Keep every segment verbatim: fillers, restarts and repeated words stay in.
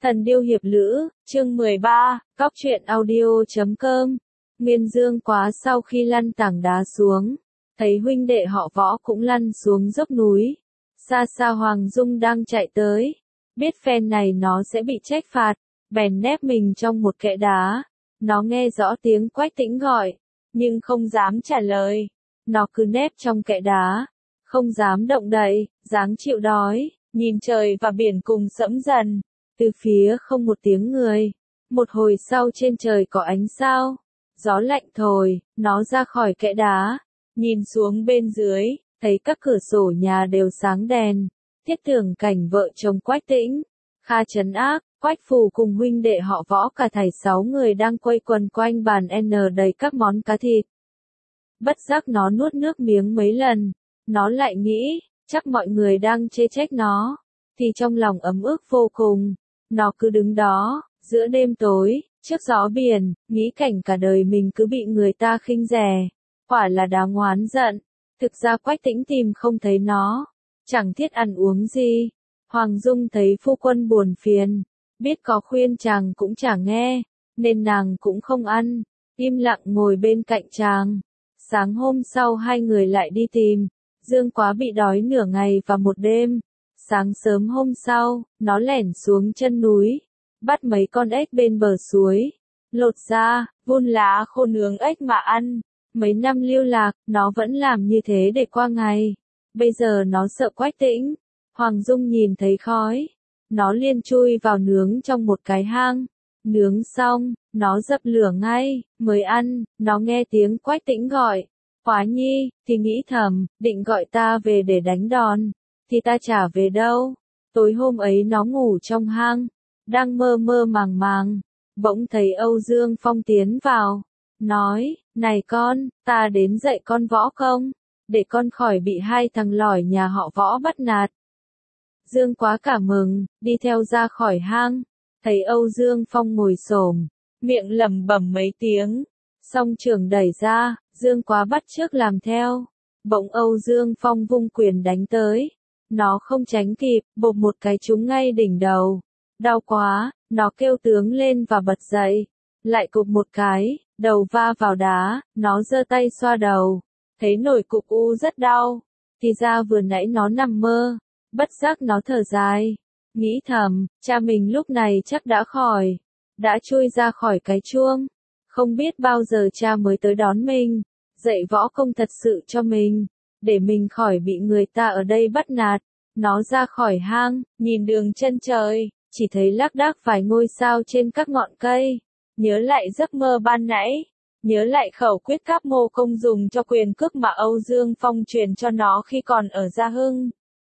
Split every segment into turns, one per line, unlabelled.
Thần điêu hiệp lữ, chương mười ba, cóc truyện audio chấm com. Nguyên Dương Quá sau khi lăn tảng đá xuống, thấy huynh đệ họ Võ cũng lăn xuống dốc núi. Xa xa Hoàng Dung đang chạy tới, biết phen này nó sẽ bị trách phạt, bèn nép mình trong một kẽ đá. Nó nghe rõ tiếng Quách Tĩnh gọi, nhưng không dám trả lời. Nó cứ nép trong kẽ đá, không dám động đậy, dáng chịu đói, nhìn trời và biển cùng sẫm dần. Từ phía không một tiếng người. Một hồi sau trên trời có ánh sao. Gió lạnh thổi, nó ra khỏi kẽ đá. Nhìn xuống bên dưới, thấy các cửa sổ nhà đều sáng đèn. Thiết tưởng cảnh vợ chồng Quách Tĩnh, Kha Trấn Ác, Quách Phù cùng huynh đệ họ Võ cả thảy sáu người đang quây quần quanh bàn N đầy các món cá thịt. Bất giác nó nuốt nước miếng mấy lần. Nó lại nghĩ, chắc mọi người đang chê trách nó. Thì trong lòng ấm ức vô cùng. Nó cứ đứng đó, giữa đêm tối, trước gió biển, nghĩ cảnh cả đời mình cứ bị người ta khinh rẻ. Quả là đáng oán giận. Thực ra Quách Tĩnh tìm không thấy nó. Chẳng thiết ăn uống gì. Hoàng Dung thấy phu quân buồn phiền. Biết có khuyên chàng cũng chẳng nghe. Nên nàng cũng không ăn. Im lặng ngồi bên cạnh chàng. Sáng hôm sau hai người lại đi tìm. Dương Quá bị đói nửa ngày và một đêm. Sáng sớm hôm sau, nó lẻn xuống chân núi, bắt mấy con ếch bên bờ suối, lột ra, vun lá khô nướng ếch mà ăn. Mấy năm lưu lạc, nó vẫn làm như thế để qua ngày. Bây giờ nó sợ Quách Tĩnh. Hoàng Dung nhìn thấy khói, nó liền chui vào nướng trong một cái hang. Nướng xong, nó dập lửa ngay, mới ăn. Nó nghe tiếng Quách Tĩnh gọi, Quá Nhi, thì nghĩ thầm, định gọi ta về để đánh đòn. Thì ta chả về đâu. Tối hôm ấy nó ngủ trong hang, đang mơ mơ màng màng, bỗng thấy Âu Dương Phong tiến vào, nói, này con, ta đến dạy con võ công, để con khỏi bị hai thằng lỏi nhà họ Võ bắt nạt. Dương Quá cả mừng, đi theo ra khỏi hang, thấy Âu Dương Phong ngồi xổm, miệng lẩm bẩm mấy tiếng, song trường đẩy ra, Dương Quá bắt chước làm theo, bỗng Âu Dương Phong vung quyền đánh tới. Nó không tránh kịp, bộp một cái trúng ngay đỉnh đầu. Đau quá, nó kêu tướng lên và bật dậy. Lại cụp một cái, đầu va vào đá, nó giơ tay xoa đầu. Thấy nổi cục u rất đau. Thì ra vừa nãy nó nằm mơ. Bất giác nó thở dài. Nghĩ thầm, cha mình lúc này chắc đã khỏi. Đã chui ra khỏi cái chuông. Không biết bao giờ cha mới tới đón mình. Dạy võ công thật sự cho mình. Để mình khỏi bị người ta ở đây bắt nạt. Nó ra khỏi hang, nhìn đường chân trời, chỉ thấy lác đác vài ngôi sao trên các ngọn cây. Nhớ lại giấc mơ ban nãy, nhớ lại khẩu quyết Cáp Mô Công dùng cho quyền cước mà Âu Dương Phong truyền cho nó khi còn ở Gia Hưng.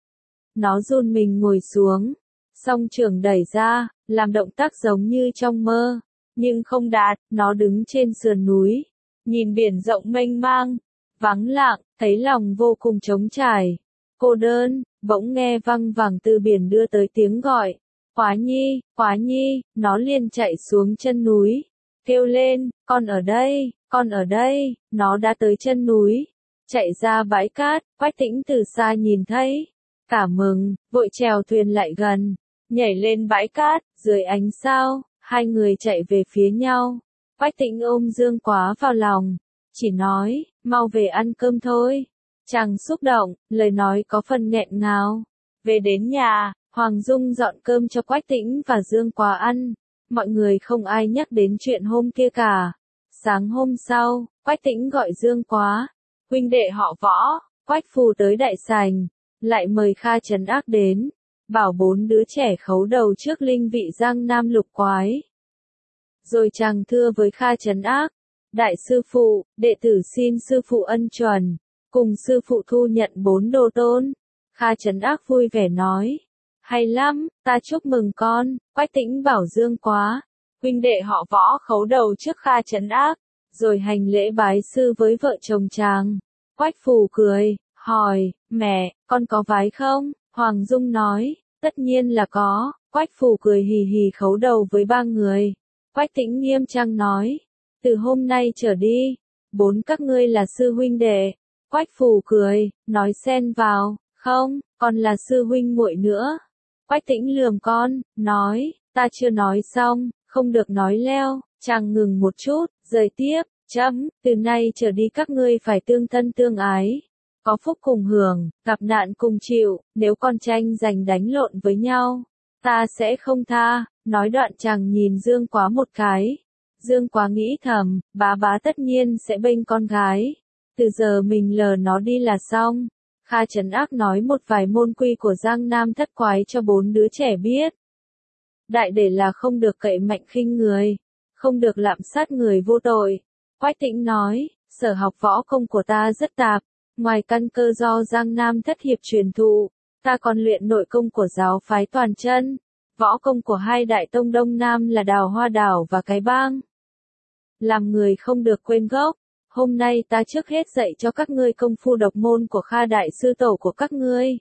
Nó run mình ngồi xuống, song trường đẩy ra, làm động tác giống như trong mơ, nhưng không đạt. Nó đứng trên sườn núi, nhìn biển rộng mênh mang, vắng lặng, thấy lòng vô cùng trống trải, cô đơn. Bỗng nghe văng vẳng từ biển đưa tới tiếng gọi, Quá Nhi, Quá Nhi. Nó liền chạy xuống chân núi, kêu lên, con ở đây, con ở đây. Nó đã tới chân núi, chạy ra bãi cát. Quách Tĩnh từ xa nhìn thấy, cả mừng, vội chèo thuyền lại gần, nhảy lên bãi cát. Dưới ánh sao, hai người chạy về phía nhau. Quách Tĩnh ôm Dương Quá vào lòng, chỉ nói, mau về ăn cơm thôi. Chàng xúc động, lời nói có phần nghẹn ngào. Về đến nhà, Hoàng Dung dọn cơm cho Quách Tĩnh và Dương Quá ăn. Mọi người không ai nhắc đến chuyện hôm kia cả. Sáng hôm sau, Quách Tĩnh gọi Dương Quá, huynh đệ họ Võ, Quách Phù tới đại sảnh, lại mời Kha Trấn Ác đến, bảo bốn đứa trẻ khấu đầu trước linh vị Giang Nam Lục Quái. Rồi chàng thưa với Kha Trấn Ác, đại sư phụ, đệ tử xin sư phụ ân chuẩn. Cùng sư phụ thu nhận bốn đồ tôn. Kha Trấn Ác vui vẻ nói, hay lắm, ta chúc mừng con. Quách Tĩnh bảo Dương Quá, huynh đệ họ Võ khấu đầu trước Kha Trấn Ác, rồi hành lễ bái sư với vợ chồng chàng. Quách Phù cười, hỏi, mẹ, con có vái không? Hoàng Dung nói, tất nhiên là có. Quách Phù cười hì hì khấu đầu với ba người. Quách Tĩnh nghiêm trang nói, từ hôm nay trở đi, bốn các ngươi là sư huynh đệ. Quách Phù cười, nói xen vào, không, còn là sư huynh muội nữa. Quách Tĩnh lườm con, nói, Ta chưa nói xong, không được nói leo, chàng ngừng một chút, rời tiếp, chấm, từ nay trở đi các ngươi phải tương thân tương ái. Có phúc cùng hưởng, gặp nạn cùng chịu, nếu con tranh giành đánh lộn với nhau, ta sẽ không tha. Nói đoạn chàng nhìn Dương Quá một cái. Dương Quá nghĩ thầm, bá bá tất nhiên sẽ bênh con gái. Từ giờ mình lờ nó đi là xong. Kha Trấn Ác nói một vài môn quy của Giang Nam thất quái cho bốn đứa trẻ biết. Đại để là không được cậy mạnh khinh người, không được lạm sát người vô tội. Quách Tĩnh nói, sở học võ công của ta rất tạp, ngoài căn cơ do Giang Nam thất hiệp truyền thụ, ta còn luyện nội công của giáo phái Toàn Chân, võ công của hai đại tông Đông Nam là Đào Hoa Đảo và Cái Bang. Làm người không được quên gốc, hôm nay ta trước hết dạy cho các ngươi công phu độc môn của Kha đại sư tổ của các ngươi.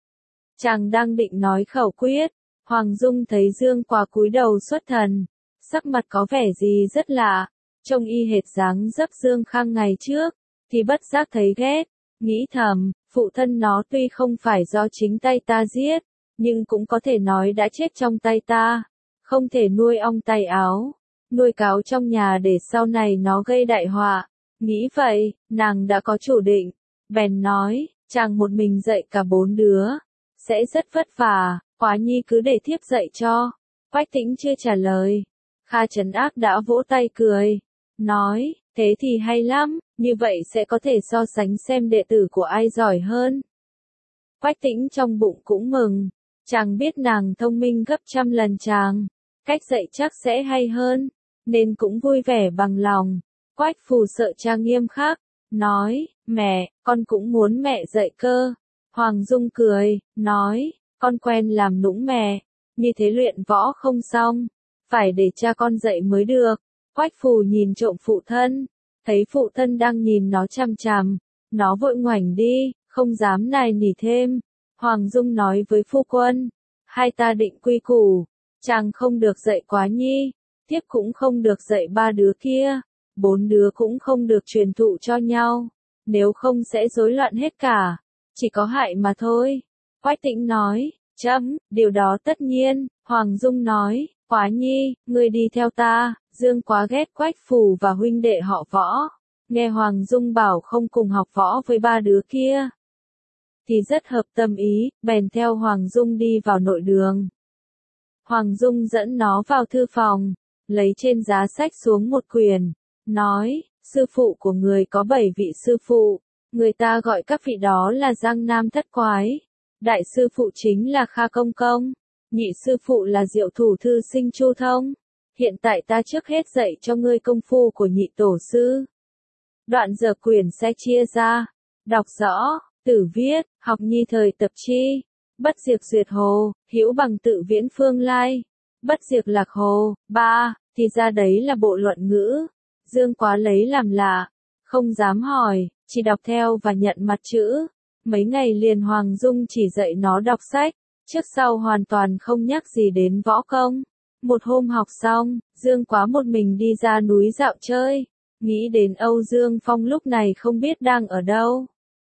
Chàng đang định nói khẩu quyết, Hoàng Dung thấy Dương Quá cúi đầu xuất thần, sắc mặt có vẻ gì rất lạ, trông y hệt dáng dấp Dương Khang ngày trước, thì bất giác thấy ghét, nghĩ thầm, phụ thân nó tuy không phải do chính tay ta giết, nhưng cũng có thể nói đã chết trong tay ta, không thể nuôi ong tay áo, nuôi cáo trong nhà để sau này nó gây đại họa. Nghĩ vậy, nàng đã có chủ định, bèn nói, chàng một mình dạy cả bốn đứa, sẽ rất vất vả, Quá Nhi cứ để thiếp dạy cho. Quách Tĩnh chưa trả lời, Kha Trấn Ác đã vỗ tay cười, nói, thế thì hay lắm, như vậy sẽ có thể so sánh xem đệ tử của ai giỏi hơn. Quách Tĩnh trong bụng cũng mừng, chàng biết nàng thông minh gấp trăm lần chàng, cách dạy chắc sẽ hay hơn, nên cũng vui vẻ bằng lòng. Quách Phù sợ cha nghiêm khắc, nói, mẹ, con cũng muốn mẹ dạy cơ. Hoàng Dung cười, nói, con quen làm nũng mẹ, như thế luyện võ không xong, phải để cha con dạy mới được. Quách Phù nhìn trộm phụ thân, thấy phụ thân đang nhìn nó chằm chằm, nó vội ngoảnh đi, không dám nài nỉ thêm. Hoàng Dung nói với phu quân, hai ta định quy củ, chàng không được dạy Quá Nhi, thiếp cũng không được dạy ba đứa kia. Bốn đứa cũng không được truyền thụ cho nhau, nếu không sẽ rối loạn hết cả, chỉ có hại mà thôi. Quách Tĩnh nói, chấm, điều đó tất nhiên. Hoàng Dung nói, Quá Nhi, ngươi đi theo ta. Dương Quá ghét Quách Phù và huynh đệ họ Võ, nghe Hoàng Dung bảo không cùng học võ với ba đứa kia, thì rất hợp tâm ý, bèn theo Hoàng Dung đi vào nội đường. Hoàng Dung dẫn nó vào thư phòng, lấy trên giá sách xuống một quyển, nói, sư phụ của người có bảy vị sư phụ, người ta gọi các vị đó là Giang Nam thất quái. Đại sư phụ chính là Kha Công Công, nhị sư phụ là Diệu Thủ thư sinh Chu Thông. Hiện tại ta trước hết dạy cho ngươi công phu của nhị tổ sư. Đoạn giờ quyển sẽ chia ra, đọc rõ, tử viết, học nhi thời tập chi, bất diệt duyệt hồ, hữu bằng tự viễn phương lai, bất diệt lạc hồ. Ba, thì ra đấy là bộ luận ngữ. Dương Quá lấy làm lạ, không dám hỏi, chỉ đọc theo và nhận mặt chữ. Mấy ngày liền Hoàng Dung chỉ dạy nó đọc sách, trước sau hoàn toàn không nhắc gì đến võ công. Một hôm học xong, Dương Quá một mình đi ra núi dạo chơi, nghĩ đến Âu Dương Phong lúc này không biết đang ở đâu.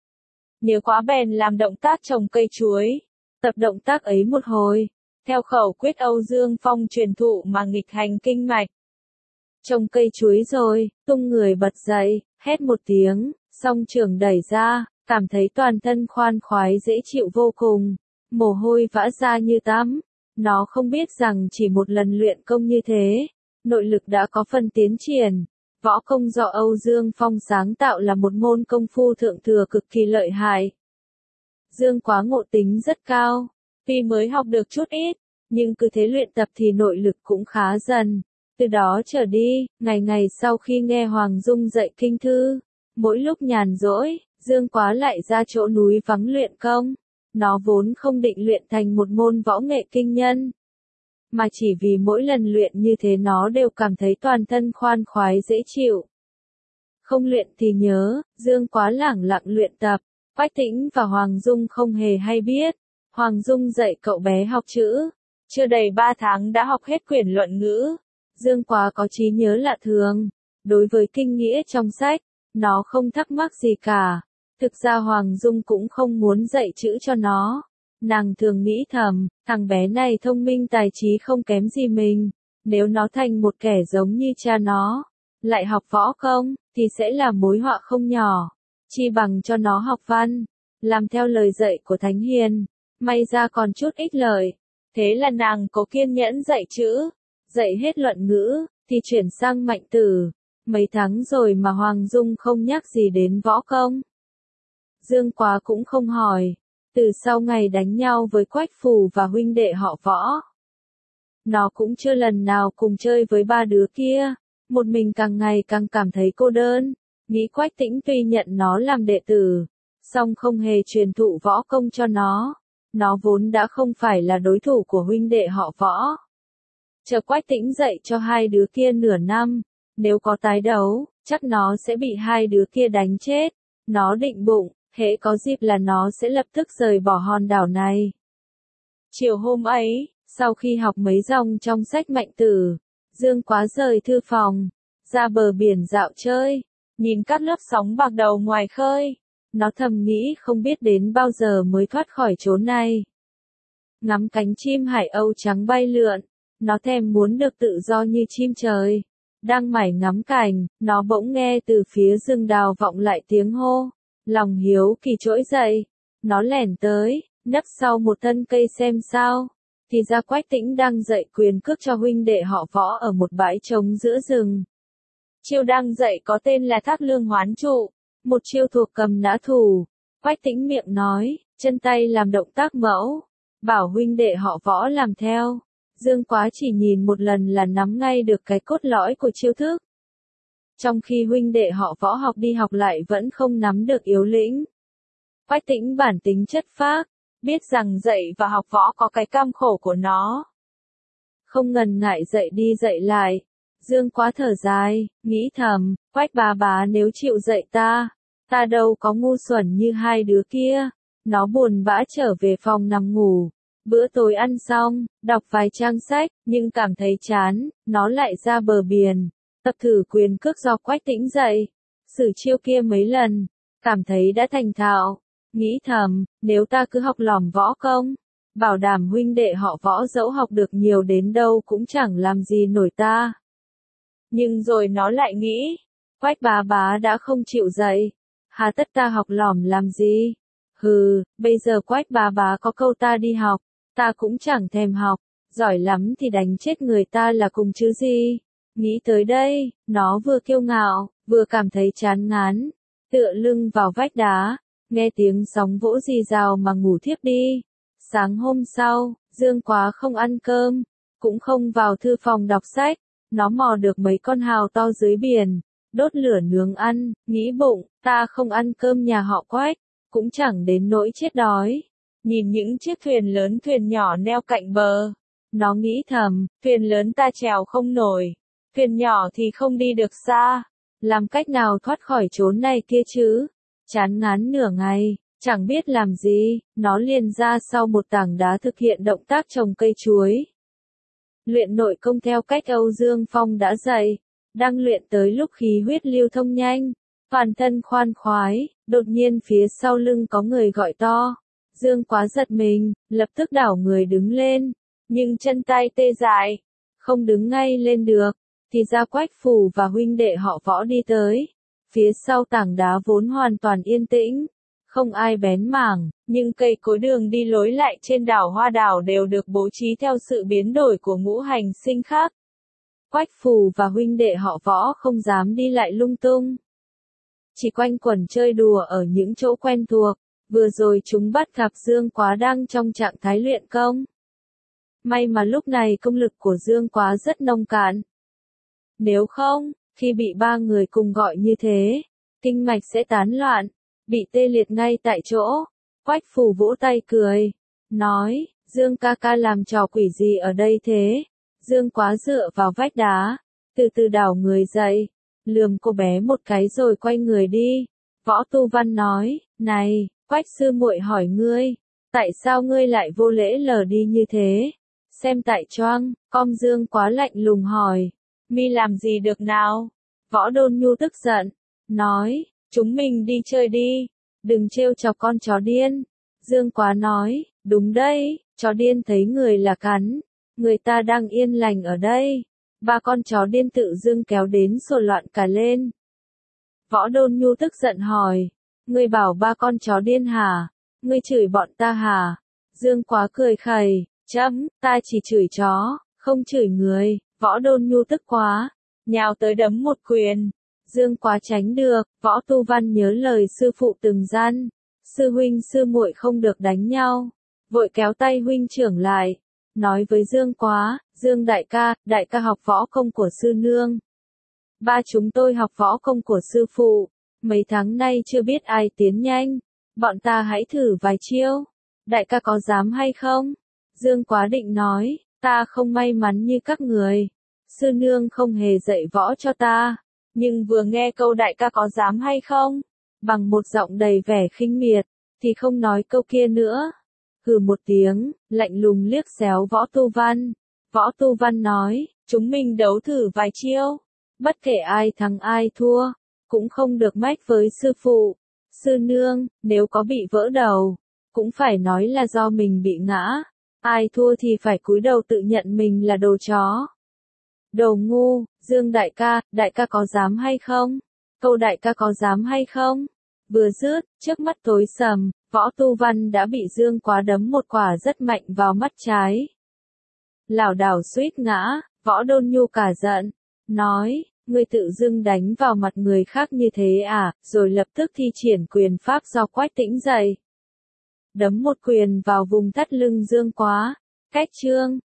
Nhớ quá bèn làm động tác trồng cây chuối, tập động tác ấy một hồi, theo khẩu quyết Âu Dương Phong truyền thụ mà nghịch hành kinh mạch. Trồng cây chuối rồi, tung người bật dậy, hét một tiếng, song trường đẩy ra, cảm thấy toàn thân khoan khoái dễ chịu vô cùng, mồ hôi vã ra như tắm. Nó không biết rằng chỉ một lần luyện công như thế, nội lực đã có phần tiến triển. Võ công do Âu Dương Phong sáng tạo là một môn công phu thượng thừa cực kỳ lợi hại. Dương Quá ngộ tính rất cao, tuy mới học được chút ít, nhưng cứ thế luyện tập thì nội lực cũng khá dần. Từ đó trở đi, ngày ngày sau khi nghe Hoàng Dung dạy kinh thư, mỗi lúc nhàn rỗi, Dương Quá lại ra chỗ núi vắng luyện công. Nó vốn không định luyện thành một môn võ nghệ kinh nhân, mà chỉ vì mỗi lần luyện như thế nó đều cảm thấy toàn thân khoan khoái dễ chịu. Không luyện thì nhớ, Dương Quá lẳng lặng luyện tập, Quách Tĩnh và Hoàng Dung không hề hay biết. Hoàng Dung dạy cậu bé học chữ, chưa đầy ba tháng đã học hết quyển luận ngữ. Dương Quá có trí nhớ lạ thường, đối với kinh nghĩa trong sách, nó không thắc mắc gì cả. Thực ra Hoàng Dung cũng không muốn dạy chữ cho nó, Nàng thường nghĩ thầm, thằng bé này thông minh tài trí không kém gì mình, nếu nó thành một kẻ giống như cha nó, lại học võ công, thì sẽ là mối họa không nhỏ, chi bằng cho nó học văn, làm theo lời dạy của Thánh Hiền, may ra còn chút ích lợi. Thế là nàng có kiên nhẫn dạy chữ, dạy hết luận ngữ, thì chuyển sang Mạnh Tử. Mấy tháng rồi mà Hoàng Dung không nhắc gì đến võ công. Dương Quá cũng không hỏi, từ sau ngày đánh nhau với Quách Phù và huynh đệ họ Võ. Nó cũng chưa lần nào cùng chơi với ba đứa kia, một mình càng ngày càng cảm thấy cô đơn, nghĩ Quách Tĩnh tuy nhận nó làm đệ tử, song không hề truyền thụ võ công cho nó, nó vốn đã không phải là đối thủ của huynh đệ họ Võ. Chờ Quách Tĩnh dạy cho hai đứa kia nửa năm, nếu có tái đấu, chắc nó sẽ bị hai đứa kia đánh chết. Nó định bụng, hễ có dịp là nó sẽ lập tức rời bỏ hòn đảo này. Chiều hôm ấy, sau khi học mấy dòng trong sách Mạnh Tử, Dương Quá rời thư phòng, ra bờ biển dạo chơi, nhìn các lớp sóng bạc đầu ngoài khơi. Nó thầm nghĩ không biết đến bao giờ mới thoát khỏi chốn này. Ngắm cánh chim hải âu trắng bay lượn, nó thèm muốn được tự do như chim trời. Đang mải ngắm cảnh, nó bỗng nghe từ phía rừng đào vọng lại tiếng hô. Lòng hiếu kỳ trỗi dậy, nó lẻn tới, nấp sau một thân cây xem sao. Thì ra Quách Tĩnh đang dạy quyền cước cho huynh đệ họ Võ ở một bãi trống giữa rừng. Chiêu đang dạy có tên là Thác Lương Hoán Trụ, một chiêu thuộc cầm nã thủ. Quách Tĩnh miệng nói, chân tay làm động tác mẫu, bảo huynh đệ họ Võ làm theo. Dương Quá chỉ nhìn một lần là nắm ngay được cái cốt lõi của chiêu thức. Trong khi huynh đệ họ Võ học đi học lại vẫn không nắm được yếu lĩnh. Quách Tĩnh bản tính chất phác, biết rằng dạy và học võ có cái cam khổ của nó. Không ngần ngại dạy đi dạy lại. Dương Quá thở dài, nghĩ thầm, Quách bà bà nếu chịu dạy ta, ta đâu có ngu xuẩn như hai đứa kia. Nó buồn bã trở về phòng nằm ngủ. Bữa tối ăn xong, đọc vài trang sách, nhưng cảm thấy chán, nó lại ra bờ biển, tập thử quyền cước do Quách Tĩnh dạy. Sử chiêu kia mấy lần, cảm thấy đã thành thạo, nghĩ thầm, nếu ta cứ học lỏm võ công, bảo đảm huynh đệ họ Võ dẫu học được nhiều đến đâu cũng chẳng làm gì nổi ta. Nhưng rồi nó lại nghĩ, Quách bà bá đã không chịu dạy, hà tất ta học lỏm làm gì? Hừ, bây giờ Quách bà bá có câu ta đi học, ta cũng chẳng thèm học, giỏi lắm thì đánh chết người ta là cùng chứ gì. Nghĩ tới đây, nó vừa kiêu ngạo, vừa cảm thấy chán ngán, tựa lưng vào vách đá, nghe tiếng sóng vỗ rì rào mà ngủ thiếp đi. Sáng hôm sau, Dương Quá không ăn cơm, cũng không vào thư phòng đọc sách, nó mò được mấy con hào to dưới biển, đốt lửa nướng ăn, nghĩ bụng, ta không ăn cơm nhà họ Quách, cũng chẳng đến nỗi chết đói. Nhìn những chiếc thuyền lớn thuyền nhỏ neo cạnh bờ, nó nghĩ thầm, thuyền lớn ta chèo không nổi, thuyền nhỏ thì không đi được xa, làm cách nào thoát khỏi chốn này kia chứ? Chán ngán nửa ngày, chẳng biết làm gì, nó liền ra sau một tảng đá thực hiện động tác trồng cây chuối. Luyện nội công theo cách Âu Dương Phong đã dạy, đang luyện tới lúc khí huyết lưu thông nhanh, toàn thân khoan khoái, đột nhiên phía sau lưng có người gọi to. Dương Quá giật mình, lập tức đảo người đứng lên, nhưng chân tay tê dại, không đứng ngay lên được, thì ra Quách Phù và huynh đệ họ Võ đi tới. Phía sau tảng đá vốn hoàn toàn yên tĩnh, không ai bén mảng, nhưng cây cối đường đi lối lại trên đảo Hoa Đảo đều được bố trí theo sự biến đổi của ngũ hành sinh khắc. Quách Phù và huynh đệ họ Võ không dám đi lại lung tung, chỉ quanh quẩn chơi đùa ở những chỗ quen thuộc. Vừa rồi chúng bắt gặp Dương Quá đang trong trạng thái luyện công. May mà lúc này công lực của Dương Quá rất nông cạn. Nếu không, khi bị ba người cùng gọi như thế, kinh mạch sẽ tán loạn, bị tê liệt ngay tại chỗ. Quách Phù vỗ tay cười, nói, Dương ca ca làm trò quỷ gì ở đây thế? Dương Quá dựa vào vách đá, từ từ đảo người dậy, lườm cô bé một cái rồi quay người đi. Võ Tu Văn nói, này, Quách sư muội hỏi ngươi, tại sao ngươi lại vô lễ lờ đi như thế? Xem tại choang, com Dương Quá lạnh lùng hỏi, mi làm gì được nào? Võ Đôn Nhu tức giận, nói, chúng mình đi chơi đi, đừng trêu chọc con chó điên. Dương Quá nói, Đúng đấy, chó điên thấy người là cắn. Người ta đang yên lành ở đây. Ba con chó điên tự dưng kéo đến sổ loạn cả lên. Võ Đôn Nhu tức giận hỏi. Ngươi bảo ba con chó điên hả? Ngươi chửi bọn ta hả? Dương Quá cười khẩy. Chấm, ta chỉ chửi chó, không chửi người. Võ Đôn Nhu tức quá. Nhào tới đấm một quyền. Dương Quá tránh được. Võ Tu Văn nhớ lời sư phụ từng gian. Sư huynh sư muội không được đánh nhau. Vội kéo tay huynh trưởng lại. Nói với Dương Quá, Dương đại ca, đại ca học võ công của sư nương. Ba chúng tôi học võ công của sư phụ. Mấy tháng nay chưa biết ai tiến nhanh. Bọn ta hãy thử vài chiêu. Đại ca có dám hay không? Dương Quá định nói, ta không may mắn như các người. Sư nương không hề dạy võ cho ta. Nhưng vừa nghe câu đại ca có dám hay không? Bằng một giọng đầy vẻ khinh miệt, thì không nói câu kia nữa. Hừ một tiếng, lạnh lùng liếc xéo Võ Tu Văn. Võ Tu Văn nói, chúng mình đấu thử vài chiêu. Bất kể ai thắng ai thua, cũng không được mách với sư phụ. Sư nương, nếu có bị vỡ đầu, cũng phải nói là do mình bị ngã. Ai thua thì phải cúi đầu tự nhận mình là đồ chó. Đồ ngu, Dương đại ca, đại ca có dám hay không? Câu đại ca có dám hay không? Vừa dứt, trước mắt tối sầm, Võ Tu Văn đã bị Dương Quá đấm một quả rất mạnh vào mắt trái. Lảo đảo suýt ngã, Võ Đôn Nhu cả giận, nói, ngươi tự dưng đánh vào mặt người khác như thế à, rồi lập tức thi triển quyền pháp do Quách Tĩnh dạy. Đấm một quyền vào vùng thắt lưng Dương Quá, cách chương.